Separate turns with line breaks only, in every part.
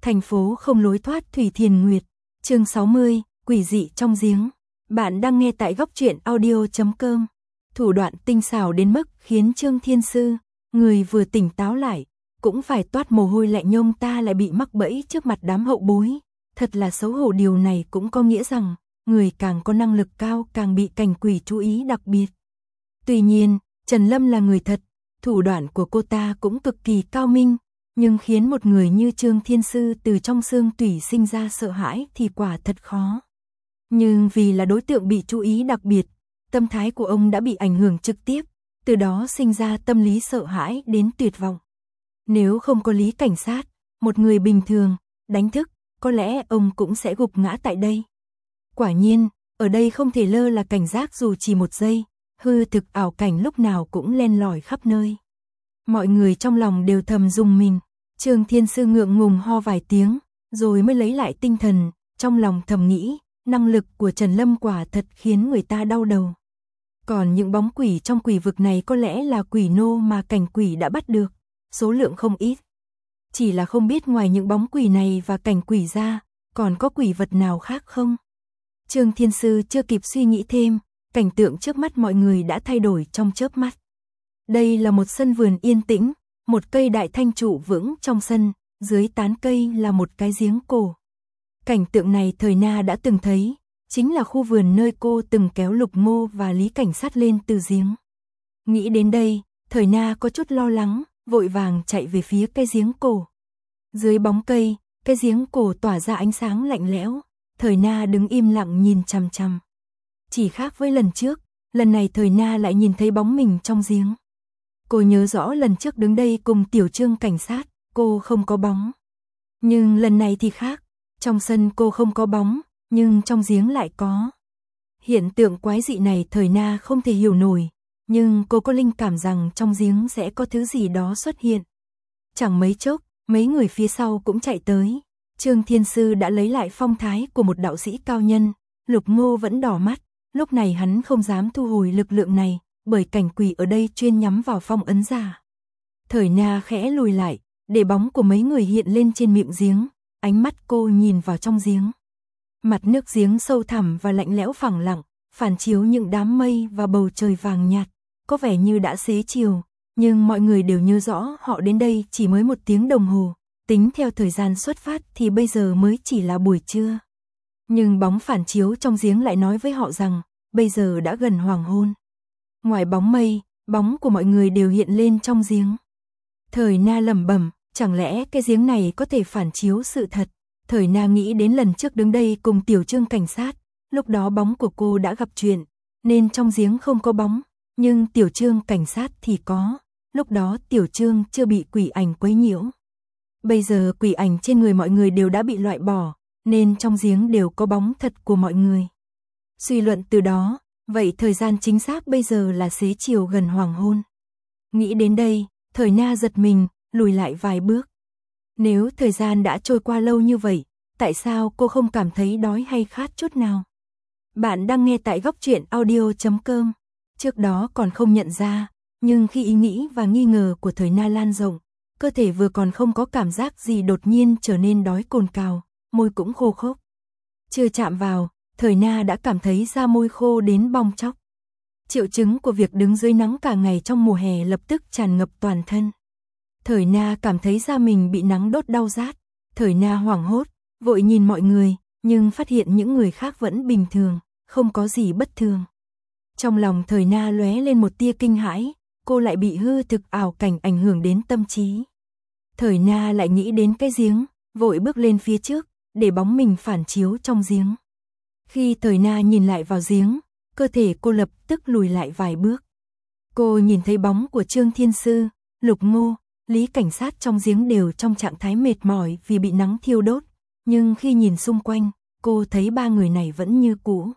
Thành phố không lối thoát Thủy Thiền Nguyệt. Chương 60, quỷ dị trong giếng. Bạn đang nghe tại goctruyện.audio.com. Thủ đoạn tinh xảo đến mức khiến Trương Thiên Sư, người vừa tỉnh táo lại, cũng phải toát mồ hôi lạnh, nhông ta lại bị mắc bẫy trước mặt đám hậu bối. Thật là xấu hổ. Điều này cũng có nghĩa rằng, người càng có năng lực cao càng bị cảnh quỷ chú ý đặc biệt. Tuy nhiên, Trần Lâm là người thật, thủ đoạn của cô ta cũng cực kỳ cao minh, nhưng khiến một người như Trương Thiên Sư từ trong xương tủy sinh ra sợ hãi thì quả thật khó. Nhưng vì là đối tượng bị chú ý đặc biệt, tâm thái của ông đã bị ảnh hưởng trực tiếp, từ đó sinh ra tâm lý sợ hãi đến tuyệt vọng. Nếu không có Lý cảnh sát, một người bình thường, đánh thức, có lẽ ông cũng sẽ gục ngã tại đây. Quả nhiên, ở đây không thể lơ là cảnh giác dù chỉ một giây, hư thực ảo cảnh lúc nào cũng len lỏi khắp nơi. Mọi người trong lòng đều thầm rùng mình. Trương Thiên Sư ngượng ngùng ho vài tiếng, rồi mới lấy lại tinh thần, trong lòng thầm nghĩ, năng lực của Trần Lâm quả thật khiến người ta đau đầu. Còn những bóng quỷ trong quỷ vực này có lẽ là quỷ nô mà cảnh quỷ đã bắt được, số lượng không ít. Chỉ là không biết ngoài những bóng quỷ này và cảnh quỷ ra, còn có quỷ vật nào khác không? Trương Thiên Sư chưa kịp suy nghĩ thêm, cảnh tượng trước mắt mọi người đã thay đổi trong chớp mắt. Đây là một sân vườn yên tĩnh, một cây đại thanh trụ vững trong sân, dưới tán cây là một cái giếng cổ. Cảnh tượng này Thời Na đã từng thấy, chính là khu vườn nơi cô từng kéo Lục Ngô và Lý cảnh sát lên từ giếng. Nghĩ đến đây, Thời Na có chút lo lắng, vội vàng chạy về phía cây giếng cổ. Dưới bóng cây, cái giếng cổ tỏa ra ánh sáng lạnh lẽo, Thời Na đứng im lặng nhìn chằm chằm. Chỉ khác với lần trước, lần này Thời Na lại nhìn thấy bóng mình trong giếng. Cô nhớ rõ lần trước đứng đây cùng Tiểu Trương cảnh sát, cô không có bóng. Nhưng lần này thì khác, trong sân cô không có bóng, nhưng trong giếng lại có. Hiện tượng quái dị này Thời Na không thể hiểu nổi, nhưng cô có linh cảm rằng trong giếng sẽ có thứ gì đó xuất hiện. Chẳng mấy chốc, mấy người phía sau cũng chạy tới. Trương Thiên Sư đã lấy lại phong thái của một đạo sĩ cao nhân, Lục Ngô vẫn đỏ mắt, lúc này hắn không dám thu hồi lực lượng này, bởi cảnh quỷ ở đây chuyên nhắm vào phong ấn giả. Thời Na khẽ lùi lại, để bóng của mấy người hiện lên trên miệng giếng, ánh mắt cô nhìn vào trong giếng. Mặt nước giếng sâu thẳm và lạnh lẽo phẳng lặng, phản chiếu những đám mây và bầu trời vàng nhạt, có vẻ như đã xế chiều, nhưng mọi người đều nhớ rõ họ đến đây chỉ mới 1 tiếng đồng hồ, tính theo thời gian xuất phát thì bây giờ mới chỉ là buổi trưa. Nhưng bóng phản chiếu trong giếng lại nói với họ rằng, bây giờ đã gần hoàng hôn. Ngoài bóng mây, bóng của mọi người đều hiện lên trong giếng. Thời Na lẩm bẩm, chẳng lẽ cái giếng này có thể phản chiếu sự thật? Thời Na nghĩ đến lần trước đứng đây cùng Tiểu Trương cảnh sát, lúc đó bóng của cô đã gặp chuyện, nên trong giếng không có bóng, nhưng Tiểu Trương cảnh sát thì có, lúc đó Tiểu Trương chưa bị quỷ ảnh quấy nhiễu. Bây giờ quỷ ảnh trên người mọi người đều đã bị loại bỏ, nên trong giếng đều có bóng thật của mọi người. Suy luận từ đó, vậy thời gian chính xác bây giờ là xế chiều gần hoàng hôn. Nghĩ đến đây, Thời Na giật mình, lùi lại vài bước. Nếu thời gian đã trôi qua lâu như vậy, tại sao cô không cảm thấy đói hay khát chút nào? Bạn đang nghe tại goctruyện.audio.com. Trước đó còn không nhận ra, nhưng khi ý nghĩ và nghi ngờ của Thời Na lan rộng, cơ thể vừa còn không có cảm giác gì đột nhiên trở nên đói cồn cào, môi cũng khô khốc. Chưa chạm vào, Thời Na đã cảm thấy da môi khô đến bong tróc. Triệu chứng của việc đứng dưới nắng cả ngày trong mùa hè lập tức tràn ngập toàn thân. Thời Na cảm thấy da mình bị nắng đốt đau rát. Thời Na hoảng hốt, vội nhìn mọi người, nhưng phát hiện những người khác vẫn bình thường, không có gì bất thường. Trong lòng Thời Na lóe lên một tia kinh hãi, cô lại bị hư thực ảo cảnh ảnh hưởng đến tâm trí. Thời Na lại nghĩ đến cái giếng, vội bước lên phía trước, để bóng mình phản chiếu trong giếng. Khi Thời Na nhìn lại vào giếng, cơ thể cô lập tức lùi lại vài bước. Cô nhìn thấy bóng của Trương Thiên Sư, Lục Ngô, Lý cảnh sát trong giếng đều trong trạng thái mệt mỏi vì bị nắng thiêu đốt, nhưng khi nhìn xung quanh, cô thấy 3 người này vẫn như cũ.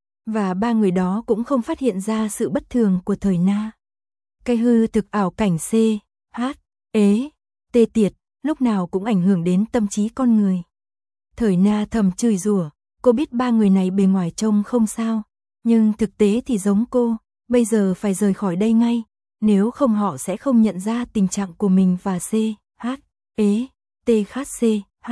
Và 3 người đó cũng không phát hiện ra sự bất thường của Thời Na. Cái hư thực ảo cảnh C, H, ế, tê tiệt, lúc nào cũng ảnh hưởng đến tâm trí con người. Thời Na thầm chửi rủa, cô biết 3 người này bề ngoài trông không sao, nhưng thực tế thì giống cô, bây giờ phải rời khỏi đây ngay, nếu không họ sẽ không nhận ra tình trạng của mình và C, H, ế, T, H, C, H.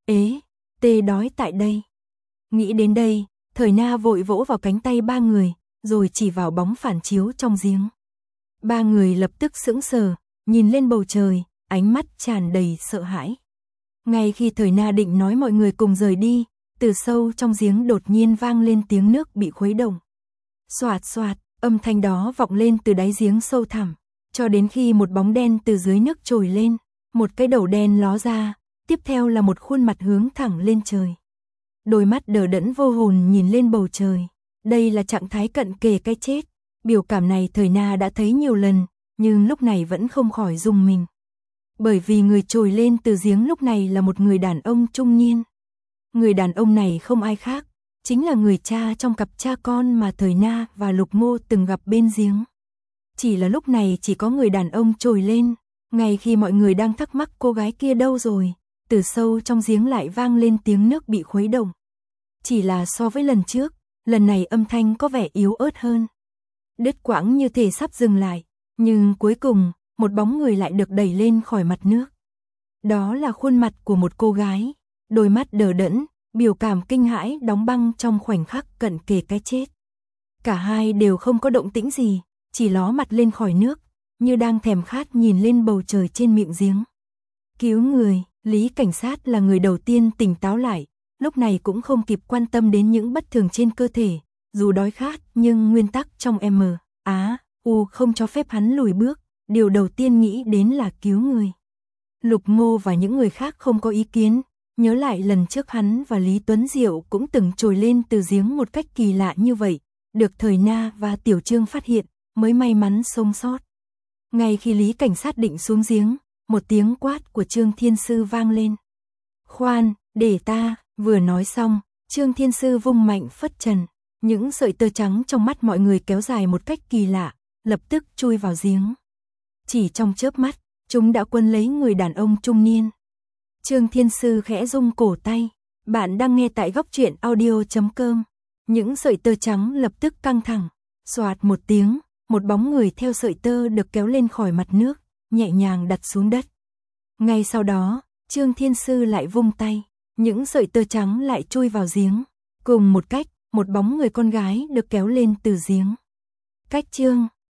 Ế, tê đói tại đây. Nghĩ đến đây, Thời Na vội vỗ vào cánh tay ba người, rồi chỉ vào bóng phản chiếu trong giếng. Ba người lập tức sững sờ, nhìn lên bầu trời, ánh mắt tràn đầy sợ hãi. Ngay khi Thời Na định nói mọi người cùng rời đi, từ sâu trong giếng đột nhiên vang lên tiếng nước bị khuấy động. Xoạt xoạt, âm thanh đó vọng lên từ đáy giếng sâu thẳm, cho đến khi một bóng đen từ dưới nước trồi lên, một cái đầu đen ló ra, tiếp theo là một khuôn mặt hướng thẳng lên trời. Đôi mắt đờ đẫn vô hồn nhìn lên bầu trời. Đây là trạng thái cận kề cái chết. Biểu cảm này Thời Na đã thấy nhiều lần, nhưng lúc này vẫn không khỏi rùng mình. Bởi vì người trồi lên từ giếng lúc này là một người đàn ông trung niên. Người đàn ông này không ai khác, chính là người cha trong cặp cha con mà Thời Na và Lục Ngô từng gặp bên giếng. Chỉ là lúc này chỉ có người đàn ông trồi lên, ngay khi mọi người đang thắc mắc cô gái kia đâu rồi, từ sâu trong giếng lại vang lên tiếng nước bị khuấy động. Chỉ là so với lần trước, lần này âm thanh có vẻ yếu ớt hơn. Đứt quãng như thể sắp dừng lại, nhưng cuối cùng, một bóng người lại được đẩy lên khỏi mặt nước. Đó là khuôn mặt của một cô gái, đôi mắt đờ đẫn, biểu cảm kinh hãi đóng băng trong khoảnh khắc cận kề cái chết. Cả hai đều không có động tĩnh gì, chỉ ló mặt lên khỏi nước, như đang thèm khát nhìn lên bầu trời trên miệng giếng. Cứu người, Lý cảnh sát là người đầu tiên tỉnh táo lại, lúc này cũng không kịp quan tâm đến những bất thường trên cơ thể, dù đói khát nhưng nguyên tắc trong M.A.U không cho phép hắn lùi bước, điều đầu tiên nghĩ đến là cứu người. Lục Ngô và những người khác không có ý kiến, nhớ lại lần trước hắn và Lý Tuấn Diệu cũng từng trồi lên từ giếng một cách kỳ lạ như vậy, được Thời Na và Tiểu Trương phát hiện, mới may mắn sống sót. Ngay khi Lý cảnh sát định xuống giếng, một tiếng quát của Trương Thiên Sư vang lên. Khoan, để ta, vừa nói xong, Trương Thiên Sư vung mạnh phất trần, những sợi tơ trắng trong mắt mọi người kéo dài một cách kỳ lạ, lập tức chui vào giếng. Chỉ trong chớp mắt, chúng đã quấn lấy người đàn ông trung niên. Trương Thiên Sư khẽ rung cổ tay, bạn đang nghe tại góc truyện audio.com. Những sợi tơ trắng lập tức căng thẳng, xoạt một tiếng, một bóng người theo sợi tơ được kéo lên khỏi mặt nước, nhẹ nhàng đặt xuống đất. Ngay sau đó, Trương Thiên Sư lại vung tay, những sợi tơ trắng lại chui vào giếng. Cùng một cách, một bóng người con gái được kéo lên từ giếng. Cách Trương